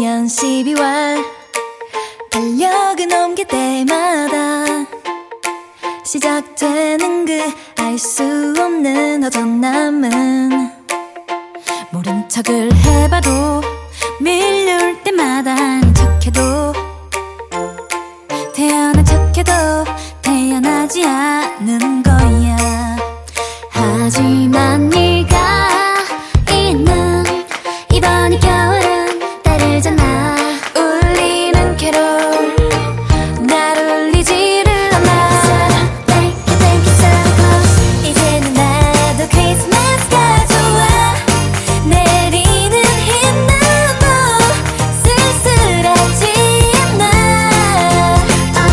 되면 12월 달력을 넘길 때마다 시작되는 그 알 수 없는 허전함은 모른 척을 해봐도 밀려올 때마다 아닌 척해도 태어난 척해도 태어나지 않는 거야. 하지만 네가 있는 이번 이 겨울은 다르잖아. 울리는 캐롤 날 울리지를 않아. Thank you so close. 이제는 나도 크리스마스가 좋아. 내리는 흰눈도 쓸쓸하지 않아.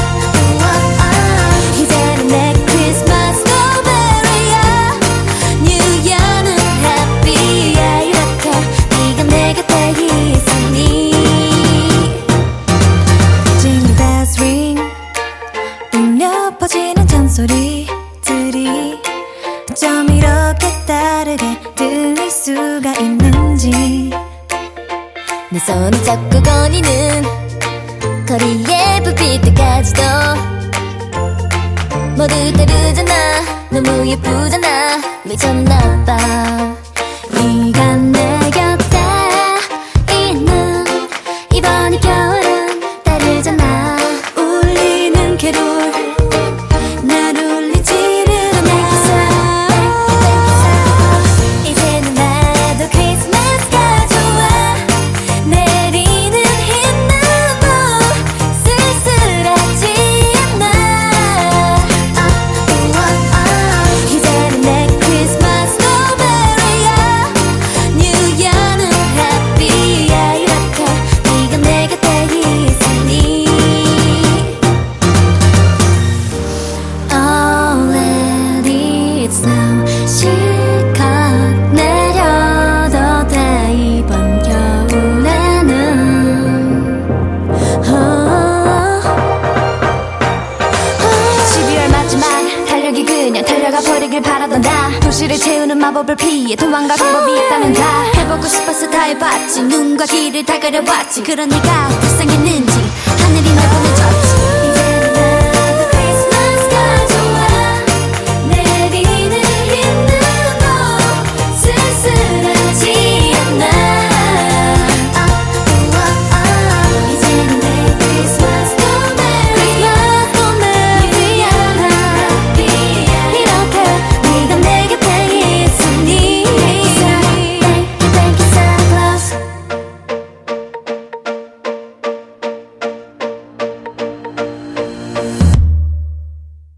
이제는 내 크리스마스 노베리야. 뉴이어는 해피야. 이렇게 네가 내 곁에 있으니 Jingle bells ring 울려 퍼지는 잔소리들이 어쩜 이렇게 다르게 들릴 수가 있는지. 내 손을 잡고 거니는 거리의 불빛들까지도 모두 다르잖아. 너무 예쁘잖아. 미쳤나봐. 네가 내 곁에 있는 이번 이 겨울은 다르잖아. 울리는 캐롤 날 울리지를 않아. 이제는 나도 크리스마스가 좋아. 내리는 흰눈도 쓸쓸하지 않아. 이제는 내 크리스마스 노베리야. 뉴이어는 해피야. 이렇게 네가 내 곁에 있으니 Already it's now. 실컷 내려도 돼 이번 겨울에는. 12월 마지막 달력이 그냥 달려가 버리길 바라던 나. 도시를 채우는 마법을 피해 도망갈 방법이 있다면 다 해보고 싶어서 다 해봤지. 눈과 귀를 다 가려봤지. 그런 네가 불쌍했는지 하늘이 날 보내줬지.